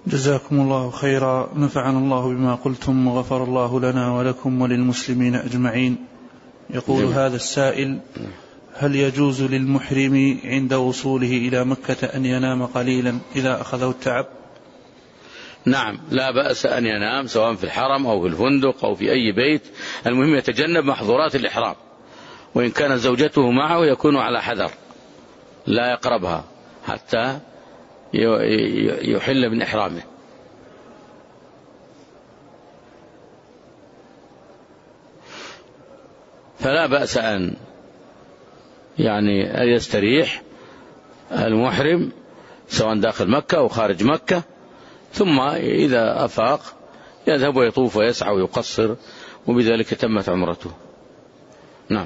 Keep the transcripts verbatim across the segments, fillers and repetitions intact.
جزاكم الله خيرا، نفعنا الله بما قلتم وغفر الله لنا ولكم وللمسلمين أجمعين. يقول جميل. هذا السائل: هل يجوز للمحرم عند وصوله إلى مكة أن ينام قليلا إذا أخذه التعب؟ نعم، لا بأس أن ينام سواء في الحرم أو في الفندق أو في أي بيت، المهم يتجنب محظورات الإحرام، وإن كانت زوجته معه يكون على حذر لا يقربها حتى يحل من إحرامه. فلا بأس أن يعني يستريح المحرم سواء داخل مكة أو خارج مكة، ثم إذا أفاق يذهب ويطوف ويسعى ويقصر، وبذلك تمت عمرته. نعم.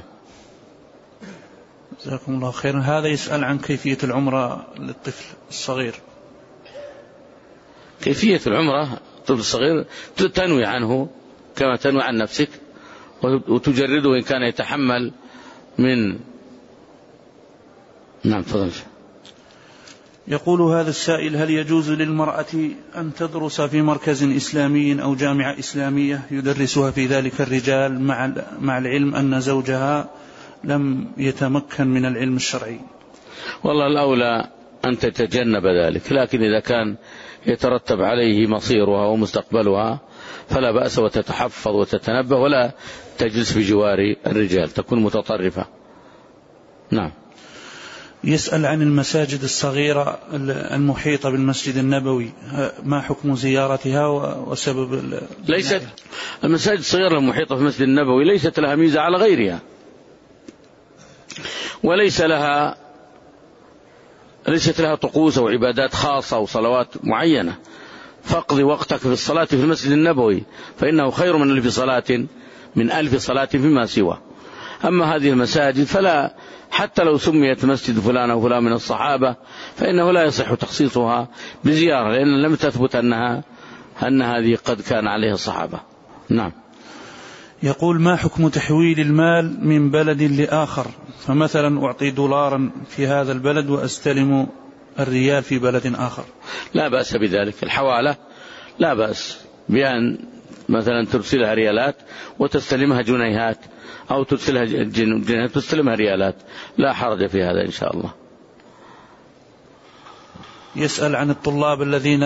جزاكم الله خيرا. هذا يسأل عن كيفية العمرة للطفل الصغير. كيفية العمرة الطفل الصغير تنوي عنه كما تنوي عن نفسك، وتجرده إن كان يتحمل من. نعم تفضل. يقول هذا السائل: هل يجوز للمرأة أن تدرس في مركز إسلامي أو جامعة إسلامية يدرسها في ذلك الرجال مع مع العلم أن زوجها لم يتمكن من العلم الشرعي؟ والله الأولى أن تتجنب ذلك، لكن إذا كان يترتب عليه مصيرها ومستقبلها فلا بأس، وتتحفظ وتتنبه ولا تجلس بجوار الرجال، تكون متطرفة. نعم. يسأل عن المساجد الصغيرة المحيطة بالمسجد النبوي، ما حكم زيارتها وسبب؟ ليست المساجد الصغيرة المحيطة بالمسجد النبوي ليست لها ميزة على غيرها، وليس لها ليست لها طقوس أو عبادات خاصة أو صلوات معينة. فاقضي وقتك في الصلاة في المسجد النبوي فإنه خير من ألف صلاة من ألف صلاة فيما سوى. أما هذه المساجد فلا، حتى لو سميت مسجد فلان أو فلان من الصحابة فإنه لا يصح تخصيصها بزيارة، لأن لم تثبت أنها أن هذه قد كان عليها الصحابة. نعم. يقول: ما حكم تحويل المال من بلد لآخر؟ فمثلا أعطي دولارا في هذا البلد وأستلم الريال في بلد آخر. لا بأس بذلك، الحوالة لا بأس بأن مثلا ترسلها ريالات وتستلمها جنيهات، أو ترسلها جنيهات وتستلمها ريالات، لا حرج في هذا إن شاء الله. يسأل عن الطلاب الذين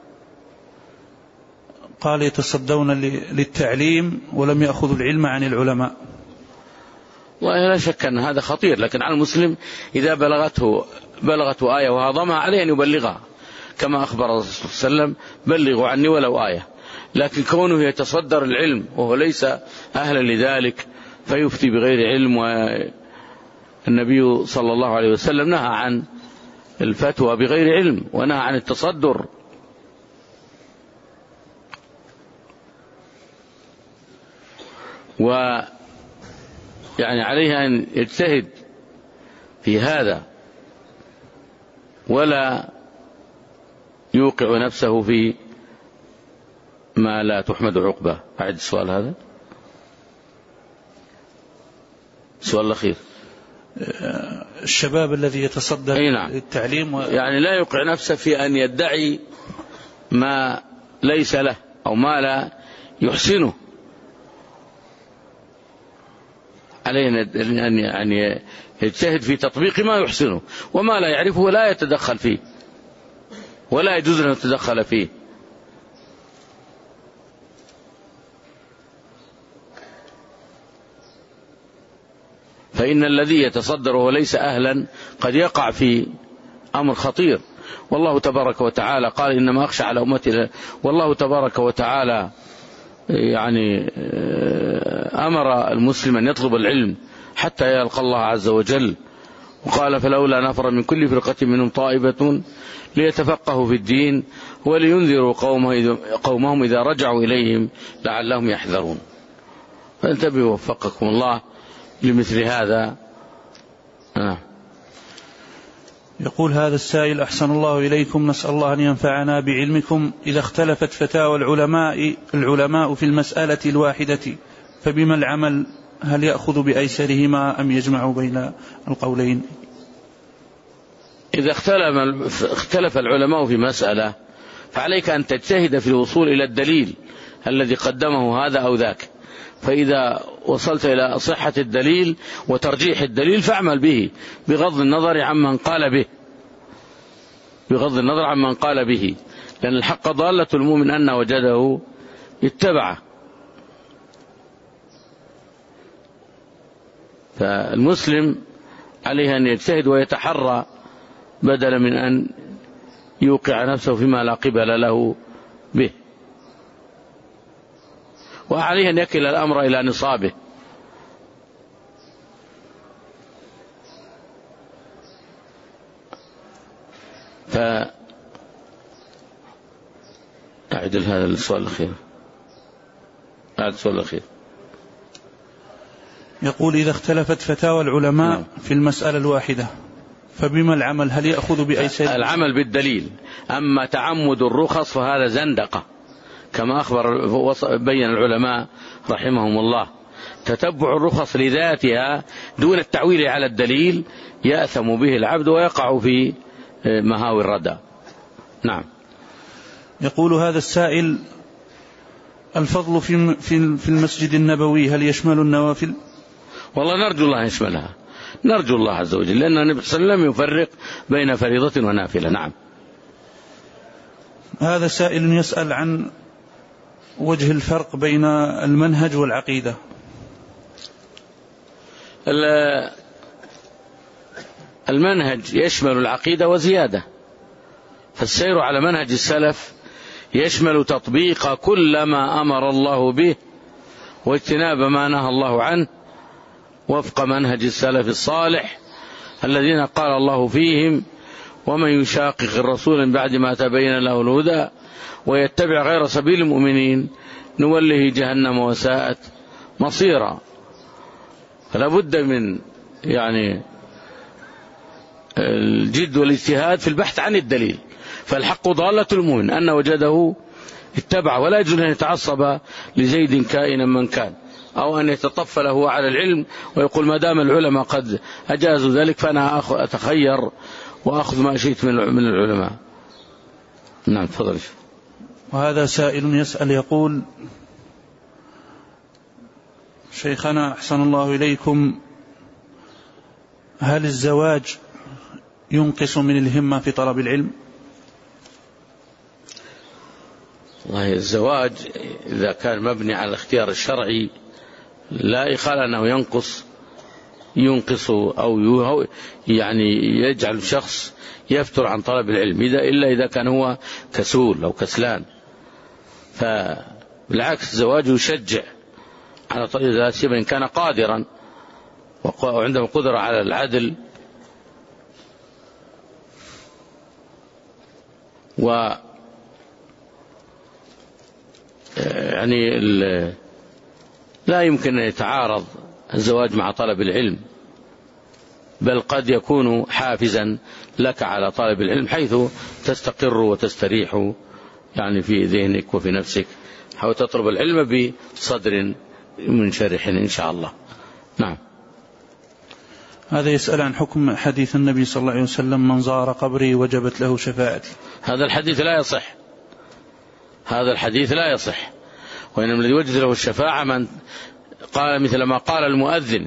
قال يتصدون للتعليم ولم يأخذوا العلم عن العلماء. ولا شك أن هذا خطير، لكن على المسلم إذا بلغته بلغته آية وهضمها عليه أن يبلغها، كما أخبر الرسول صلى الله عليه وسلم: بلغوا عني ولو آية. لكن كونه يتصدر العلم وهو ليس أهلا لذلك فيفتي بغير علم، والنبي صلى الله عليه وسلم نهى عن الفتوى بغير علم ونهى عن التصدر. ويعني عليه أن يجتهد في هذا ولا يوقع نفسه في ما لا تحمد عقبه. أعد السؤال هذا، السؤال الأخير. الشباب الذي يتصدى نعم. للتعليم و... يعني لا يوقع نفسه في أن يدعي ما ليس له أو ما لا يحسنه. عليه أن يجتهد في تطبيق ما يحسنه، وما لا يعرفه لا يتدخل فيه، ولا يجوز أن يتدخل فيه. فإن الذي يتصدر وليس أهلا قد يقع في أمر خطير. والله تبارك وتعالى قال: إنما أخشى على أمتي. والله تبارك وتعالى يعني أمر المسلم أن يطلب العلم حتى يلقى الله عز وجل، وقال: فلولا نفر من كل فرقة منهم طائفة ليتفقهوا في الدين ولينذروا قومهم إذا رجعوا إليهم لعلهم يحذرون. فانتبهوا وفقكم الله لمثل هذا. آه. يقول هذا السائل: أحسن الله إليكم، نسأل الله أن ينفعنا بعلمكم. إذا اختلفت فتاوى العلماء العلماء في المسألة الواحدة فبما العمل؟ هل يأخذ بأيسرهما أم يجمع بين القولين؟ إذا اختلف, اختلف العلماء في مسألة فعليك أن تجتهد في الوصول إلى الدليل الذي قدمه هذا أو ذاك. فإذا وصلت إلى صحة الدليل وترجيح الدليل فاعمل به بغض النظر عمن قال به بغض النظر عمن قال به لأن الحق ضالة المؤمن أن وجده اتبعه. فالمسلم عليه أن يجتهد ويتحرى بدلا من أن يوقع نفسه فيما لا قبل له به، وعليه أن يكل الأمر إلى نصابه. فأعدل هذا السؤال الأخير. هذا السؤال الأخير يقول: إذا اختلفت فتاوى العلماء نعم. في المسألة الواحدة فبما العمل؟ هل يأخذ بأيسر؟ العمل بالدليل. أما تعمد الرخص فهذا زندقة كما أخبر بين العلماء رحمهم الله. تتبع الرخص لذاتها دون التعويل على الدليل يأثم به العبد ويقع في مهاوي الردى. نعم. يقول هذا السائل: الفضل في في المسجد النبوي هل يشمل النوافل؟ والله نرجو الله يشملها، نرجو الله عز وجل، لأن النبي صلى الله عليه وسلم يفرق بين فريضة ونافلة. نعم. هذا سائل يسأل عن وجه الفرق بين المنهج والعقيدة. المنهج يشمل العقيدة وزيادة، فالسير على منهج السلف يشمل تطبيق كل ما أمر الله به واجتناب ما نهى الله عنه وفق منهج السلف الصالح الذين قال الله فيهم: ومن يشاقق الرسول من بعد ما تبين له الهدى ويتبع غير سبيل المؤمنين نوله جهنم وساءت مصيرا. فلا بد من يعني الجد والاجتهاد في البحث عن الدليل. فالحق ضالة المؤمن أن وجده اتبع، ولا يجوز أن يتعصب لزيد كائنا من كان، أو أن يتطفل هو على العلم ويقول ما دام العلماء قد أجازوا ذلك فأنا أتخير وأخذ ما شئت من العلماء. نعم تفضل. وهذا سائل يسأل يقول: شيخنا أحسن الله إليكم، هل الزواج ينقص من الهمة في طلب العلم؟ والله الزواج إذا كان مبني على الاختيار الشرعي لا إخال أنه ينقص ينقص أو يعني يجعل الشخص يفتر عن طلب العلم، إذا إلا إذا كان هو كسول أو كسلان. فبالعكس الزواج يشجع على طريق ذات إن كان قادرا وعنده قدرة على العدل و يعني لا يمكن أن يتعارض الزواج مع طلب العلم، بل قد يكون حافزا لك على طلب العلم حيث تستقر وتستريح يعني في ذهنك وفي نفسك، حاول تطلب العلم بصدر منشرح إن شاء الله. نعم. هذا يسأل عن حكم حديث النبي صلى الله عليه وسلم: من زار قبري وجبت له شفاعتي. هذا الحديث لا يصح، هذا الحديث لا يصح، وإنما الذي وجد له الشفاعة من قال مثل ما قال المؤذن،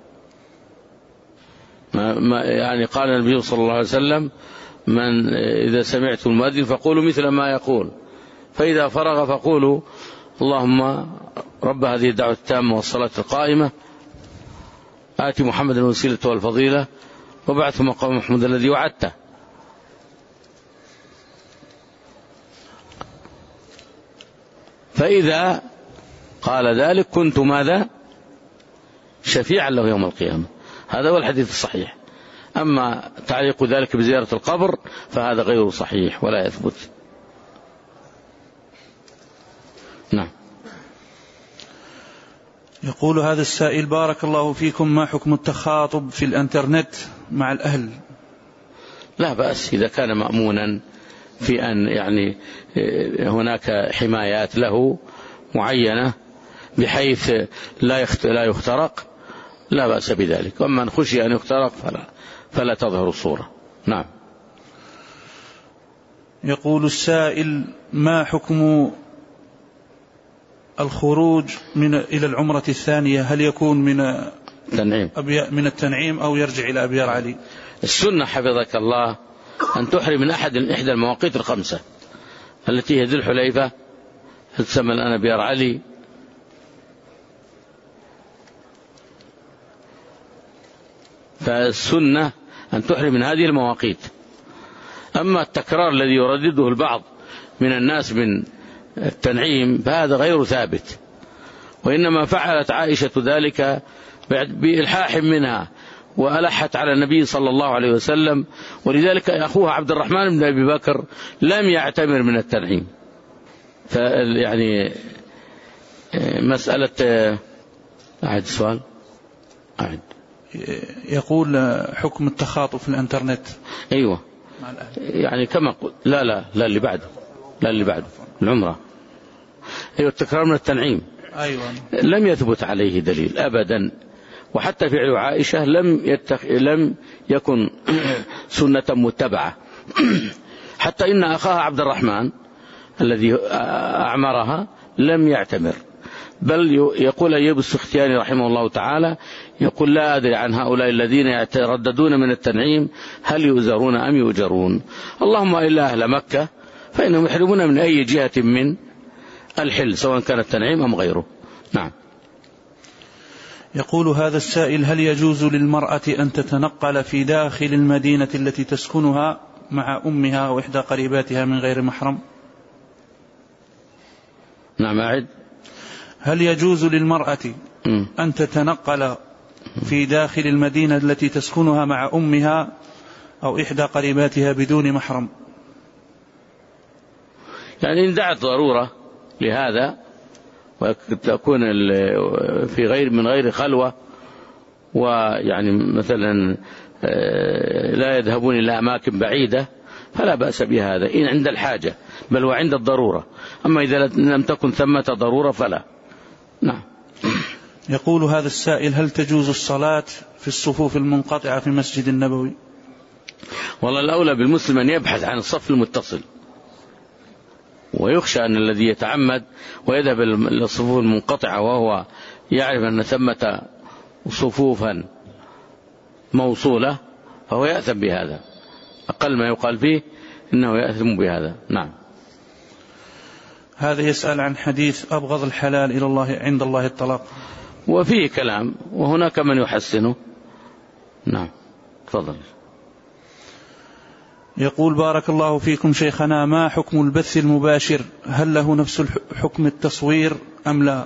ما يعني قال النبي صلى الله عليه وسلم: من إذا سمعت المؤذن فقولوا مثل ما يقول، فإذا فرغ فقولوا اللهم رب هذه الدعوة التامة والصلاة القائمة آتي محمد الوسيلة والفضيلة وبعث مقام محمود الذي وعدته. فإذا قال ذلك كنت ماذا؟ شفيعا له يوم القيامة. هذا هو الحديث الصحيح. أما تعليق ذلك بزيارة القبر فهذا غير صحيح ولا يثبت. نعم. يقول هذا السائل: بارك الله فيكم، ما حكم التخاطب في الانترنت مع الأهل؟ لا بأس إذا كان مأمونا في أن يعني هناك حمايات له معينة بحيث لا لا يخترق، لا بأس بذلك. ومن خشي أن يخترق فلا, فلا تظهر الصورة. نعم. يقول السائل: ما حكم الخروج من إلى العمرة الثانية؟ هل يكون من تنعيم من التنعيم أو يرجع إلى أبيار علي؟ السنة حفظك الله أن تحرم من أحد إحدى المواقيت الخمسة التي هي ذو الحليفة، تسمى الآن أبيار علي، فالسنة أن تحرم من هذه المواقيت. أما التكرار الذي يردده البعض من الناس من التنعيم فهذا غير ثابت، وإنما فعلت عائشة ذلك بإلحاح منها وألحت على النبي صلى الله عليه وسلم، ولذلك أخوها عبد الرحمن بن أبي بكر لم يعتمر من التنعيم. فيعني مسألة أعد سؤال أعد يقول حكم التخاطب في الانترنت. أيوة يعني كما قلت، لا لا لا اللي بعده لا اللي بعده العمرة. أيوة التكرار من التنعيم. أيوة. لم يثبت عليه دليل أبدا، وحتى فعل عائشة لم يتخ... لم يكن سنة متبعة. حتى إن أخاها عبد الرحمن الذي أعمرها لم يعتمر، بل يقول أيوب السختياني رحمه الله تعالى يقول: لا أدري عن هؤلاء الذين يترددون من التنعيم هل يؤزرون أم يؤجرون، اللهم إلا أهل مكة فإنهم يحرمون من أي جهة من الحل سواء كان التنعيم أم غيره. نعم. يقول هذا السائل: هل يجوز للمرأة أن تتنقل في داخل المدينة التي تسكنها مع أمها وإحدى قريباتها من غير محرم؟ نعم أعد. هل يجوز للمرأة م. أن تتنقل في داخل المدينة التي تسكنها مع أمها أو إحدى قريباتها بدون محرم؟ يعني إن دعت ضرورة لهذا وتكون في غير من غير خلوة، ويعني مثلا لا يذهبون إلى أماكن بعيدة فلا بأس بهذا إن عند الحاجة، بل وعند الضرورة. أما إذا لم تكن ثمة ضرورة فلا. نعم. يقول هذا السائل: هل تجوز الصلاة في الصفوف المنقطعة في المسجد النبوي؟ والله الأولى بالمسلم أن يبحث عن الصف المتصل، ويخشى أن الذي يتعمد ويذهب للصفوف المنقطعة وهو يعرف أن ثمة صفوفا موصولة فهو يأثم بهذا، أقل ما يقال فيه إنه يأثم بهذا. نعم. هذا يسأل عن حديث: أبغض الحلال إلى الله عند الله الطلاق. وفيه كلام وهناك من يحسنه. نعم تفضل. يقول: بارك الله فيكم شيخنا، ما حكم البث المباشر؟ هل له نفس حكم التصوير أم لا؟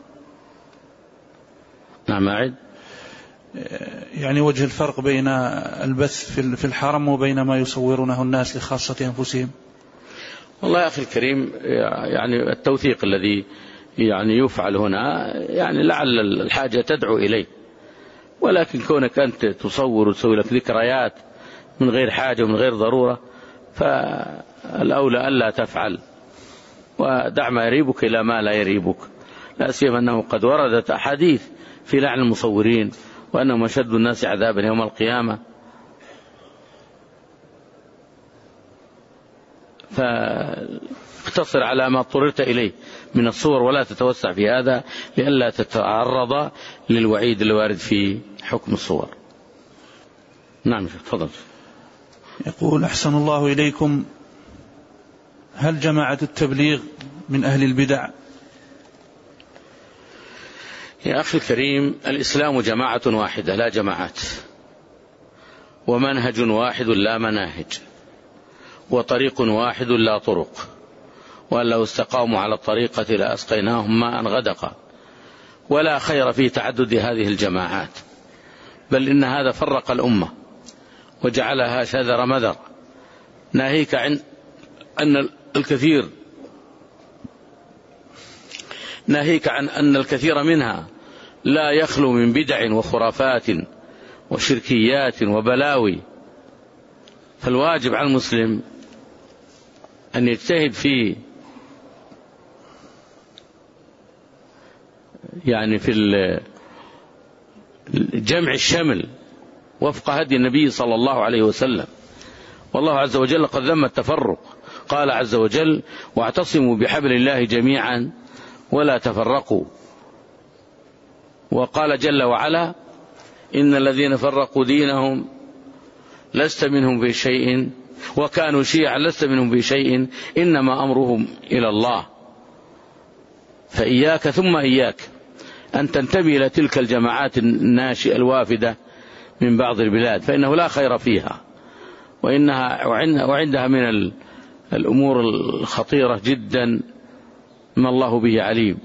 نعم أعد. يعني وجه الفرق بين البث في الحرم وبين ما يصورونه الناس لخاصة أنفسهم. والله يا أخي الكريم، يعني التوثيق الذي يعني يفعل هنا يعني لعل الحاجة تدعو إليه، ولكن كونك أنت تصور وتسوي لك ذكريات من غير حاجة ومن غير ضرورة فالأولى ألا تفعل، ودع ما يريبك إلى ما لا يريبك، لا سيما أنه قد وردت أحاديث في لعن المصورين وأنهم أشد الناس عذابا يوم القيامة. فاقتصر على ما اضطررت إليه من الصور ولا تتوسع في هذا لئلا تتعرض للوعيد الوارد في حكم الصور. نعم تفضل. يقول: أحسن الله إليكم، هل جماعة التبليغ من أهل البدع؟ يا أخي الكريم، الإسلام جماعة واحدة لا جماعات، ومنهج واحد لا مناهج، وطريق واحد لا طرق، وأن لو استقاموا على الطريقة لأسقيناهم ماء غدقا، ولا خير في تعدد هذه الجماعات، بل إن هذا فرق الأمة وجعلها شذر مذر، ناهيك عن أن الكثير ناهيك عن أن الكثير منها لا يخلو من بدع وخرافات وشركيات وبلاوي. فالواجب على المسلم أن يجتهد في يعني في جمع الشمل وفق هدي النبي صلى الله عليه وسلم، والله عز وجل قد ذم التفرق، قال عز وجل: واعتصموا بحبل الله جميعا ولا تفرقوا. وقال جل وعلا: إن الذين فرقوا دينهم لست منهم في شيء وكانوا شيعا لست منهم في شيء إنما أمرهم إلى الله. فإياك ثم إياك أن تنتمي إلى تلك الجماعات الناشئة الوافدة من بعض البلاد، فإنه لا خير فيها، وإنها وعندها من الأمور الخطيرة جدا ما الله به عليم.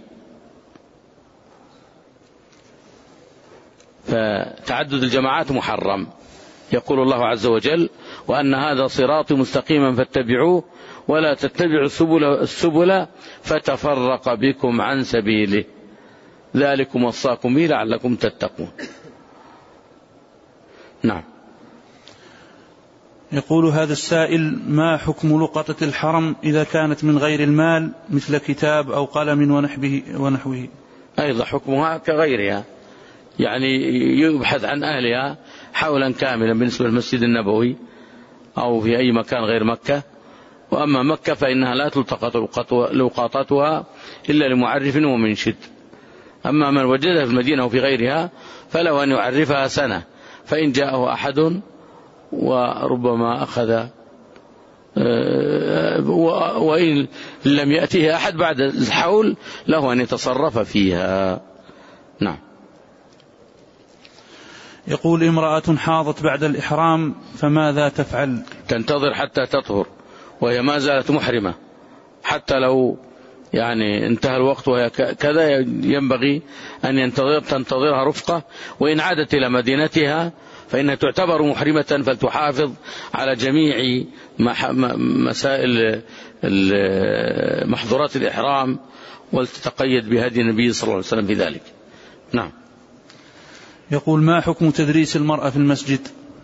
فتعدد الجماعات محرم. يقول الله عز وجل: وأن هذا صراطي مستقيما فاتبعوه ولا تتبعوا السبل, السبل فتفرق بكم عن سبيله ذلكم وصاكم به لعلكم تتقون. نعم. يقول هذا السائل: ما حكم لقطة الحرم إذا كانت من غير المال مثل كتاب أو قلم ونحوه ونحوه؟ أيضا حكمها كغيرها، يعني يبحث عن أهلها حولا كاملا بالنسبة للمسجد النبوي أو في أي مكان غير مكة. وأما مكة فإنها لا تلتقط لقاطتها إلا لمعرف ومنشد. أما من وجدها في المدينة وفي غيرها فله أن يعرفها سنة، فإن جاءه أحد وربما أخذ، وإن لم يأته أحد بعد الحول له أن يتصرف فيها. نعم. يقول: امرأة حاضت بعد الإحرام فماذا تفعل؟ تنتظر حتى تطهر وهي ما زالت محرمة، حتى لو يعني انتهى الوقت وهي كذا ينبغي أن ينتظر تنتظرها رفقة، وإن عادت إلى مدينتها فإنها تعتبر محرمة، فلتحافظ على جميع مسائل محظورات الإحرام ولتتقيد بهدي النبي صلى الله عليه وسلم في ذلك. نعم. يقول: ما حكم تدريس المرأة في المسجد؟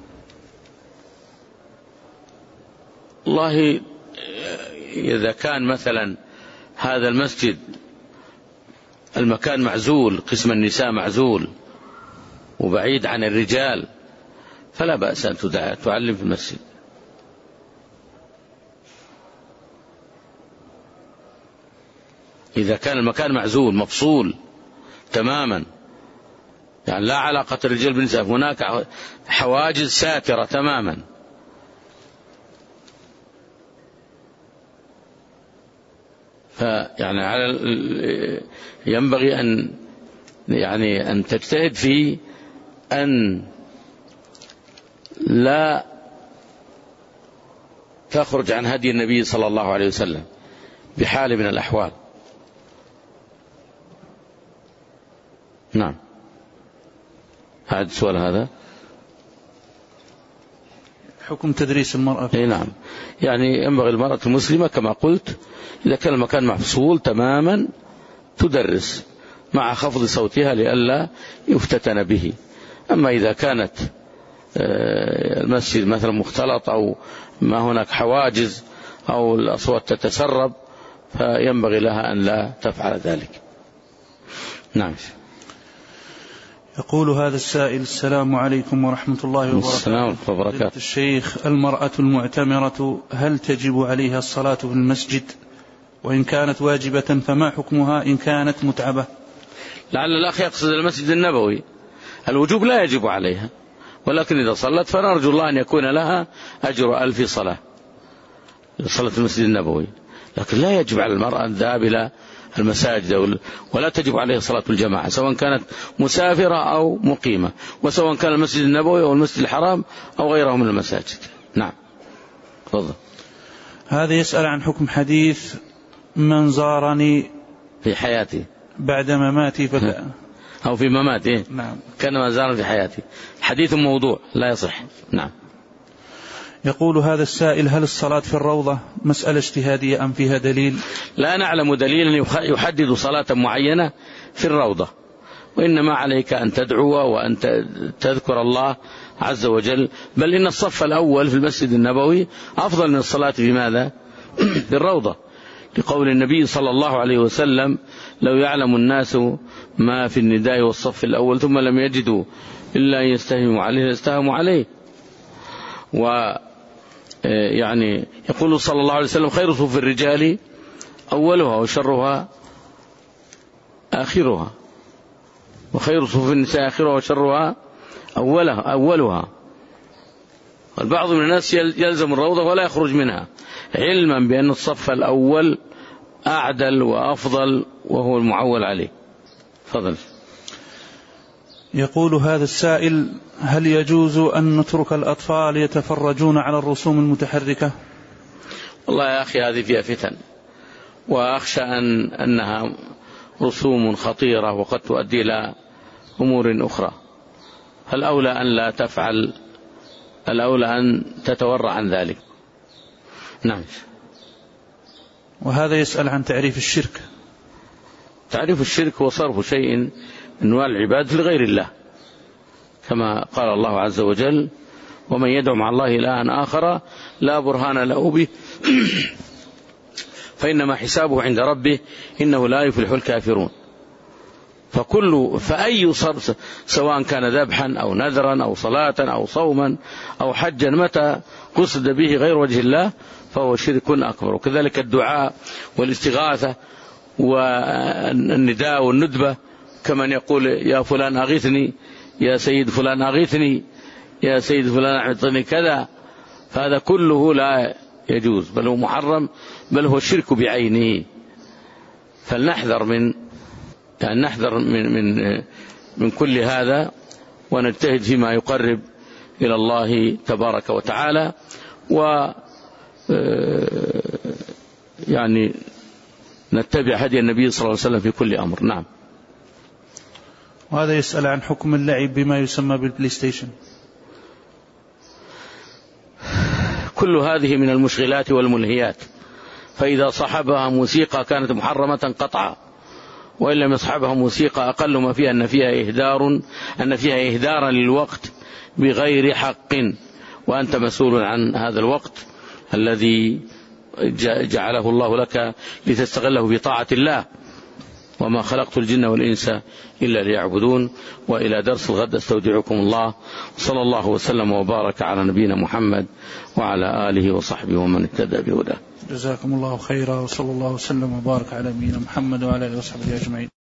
والله إذا كان مثلا هذا المسجد المكان معزول، قسم النساء معزول وبعيد عن الرجال، فلا بأس أن تعلم في المسجد. إذا كان المكان معزول مفصول تماما، يعني لا علاقة الرجال بالنساء، هناك حواجز ساترة تماما، فيعني على ينبغي أن يعني أن تجتهد في أن لا تخرج عن هدي النبي صلى الله عليه وسلم بحال من الأحوال. نعم. هذا السؤال هذا حكم تدريس المرأة. اي نعم، يعني ينبغي المرأة المسلمة كما قلت إذا كان المكان مفصول تماما تدرس مع خفض صوتها لئلا يفتتن به. أما إذا كانت المسجد مثلا مختلط أو ما هناك حواجز أو الأصوات تتسرب فينبغي لها أن لا تفعل ذلك. نعم. يقول هذا السائل: السلام عليكم ورحمة الله وبركاته. السلام وبركاته. الشيخ، المرأة المعتمرة هل تجب عليها الصلاة في المسجد؟ وإن كانت واجبة فما حكمها إن كانت متعبة؟ لعل الأخ يقصد المسجد النبوي. الوجوب لا يجب عليها، ولكن إذا صلت فنرجو الله أن يكون لها أجر ألف صلاة صلاة المسجد النبوي، لكن لا يجب على المرأة أن تذهب إلى المساجد، ولا تجب عليها صلاة الجماعة سواء كانت مسافرة أو مقيمة، وسواء كان المسجد النبوي أو المسجد الحرام أو غيره من المساجد. نعم. تفضل. هذا يسأل عن حكم حديث: من زارني في حياتي بعد مماتي فك... أو في مماتي. نعم. كان زارني في حياتي. حديث موضوع لا يصح. نعم. يقول هذا السائل: هل الصلاة في الروضة مسألة اجتهادية أم فيها دليل؟ لا نعلم دليلا يحدد صلاة معينة في الروضة، وإنما عليك أن تدعو وأن تذكر الله عز وجل، بل إن الصف الأول في المسجد النبوي أفضل من الصلاة في ماذا؟ في الروضة، لقول النبي صلى الله عليه وسلم: لو يعلم الناس ما في النداء والصف الأول ثم لم يجدوا إلا أن يستهموا عليه لاستهموا عليه. يعني يقول صلى الله عليه وسلم خير صفوف الرجال أولها وشرها آخرها، وخير صفوف النساء آخرها وشرها أولها أولها. البعض من الناس يلزم الروضة ولا يخرج منها علما بأن الصف الأول أعدل وأفضل وهو المعول عليه. فضل. يقول هذا السائل: هل يجوز أن نترك الأطفال يتفرجون على الرسوم المتحركة؟ والله يا أخي هذه فيها فتن، وأخشى أن أنها رسوم خطيرة وقد تؤدي إلى أمور أخرى. فالأولى أن لا تفعل، الأولى أن تتورع عن ذلك. نعم. وهذا يسأل عن تعريف الشرك. تعريف الشرك هو صرف شيء من أنواع العبادة لغير الله، كما قال الله عز وجل: ومن يدعو مع الله إلها آخر لا برهان له به فإنما حسابه عند ربه إنه لا يفلح الكافرون. فكل فأي صرف سواء كان ذبحا أو نذرا أو صلاة أو صوما أو حجا متى قصد به غير وجه الله فهو شرك أكبر. وكذلك الدعاء والاستغاثة والنداء والندبة، كمن يقول يا فلان أغثني، يا سيد فلان أغثني، يا سيد فلان أعطني كذا، فهذا كله لا يجوز، بل هو محرم، بل هو الشرك بعينه. فلنحذر من يعني نحذر من من من كل هذا، ونجتهد فيما يقرب إلى الله تبارك وتعالى، و يعني نتبع هدي النبي صلى الله عليه وسلم في كل أمر. نعم. وهذا يسأل عن حكم اللعب بما يسمى بالبلاي ستيشن. كل هذه من المشغلات والملهيات، فإذا صحبها موسيقى كانت محرمة قطعا، وإن لم يصحبها موسيقى أقل ما فيها أن فيها إهدار أن فيها إهدارا للوقت بغير حق، وأنت مسؤول عن هذا الوقت الذي جعله الله لك لتستغله بطاعة الله. وما خلقت الجن والإنس إلا ليعبدون. وإلى درس الغد استودعكم الله، صلى الله وسلم وبارك على نبينا محمد وعلى آله وصحبه ومن اهتدى بهداه. جزاكم الله خيرا، وصلى الله وسلم وبارك على نبينا محمد وعلى آله وصحبه أجمعين.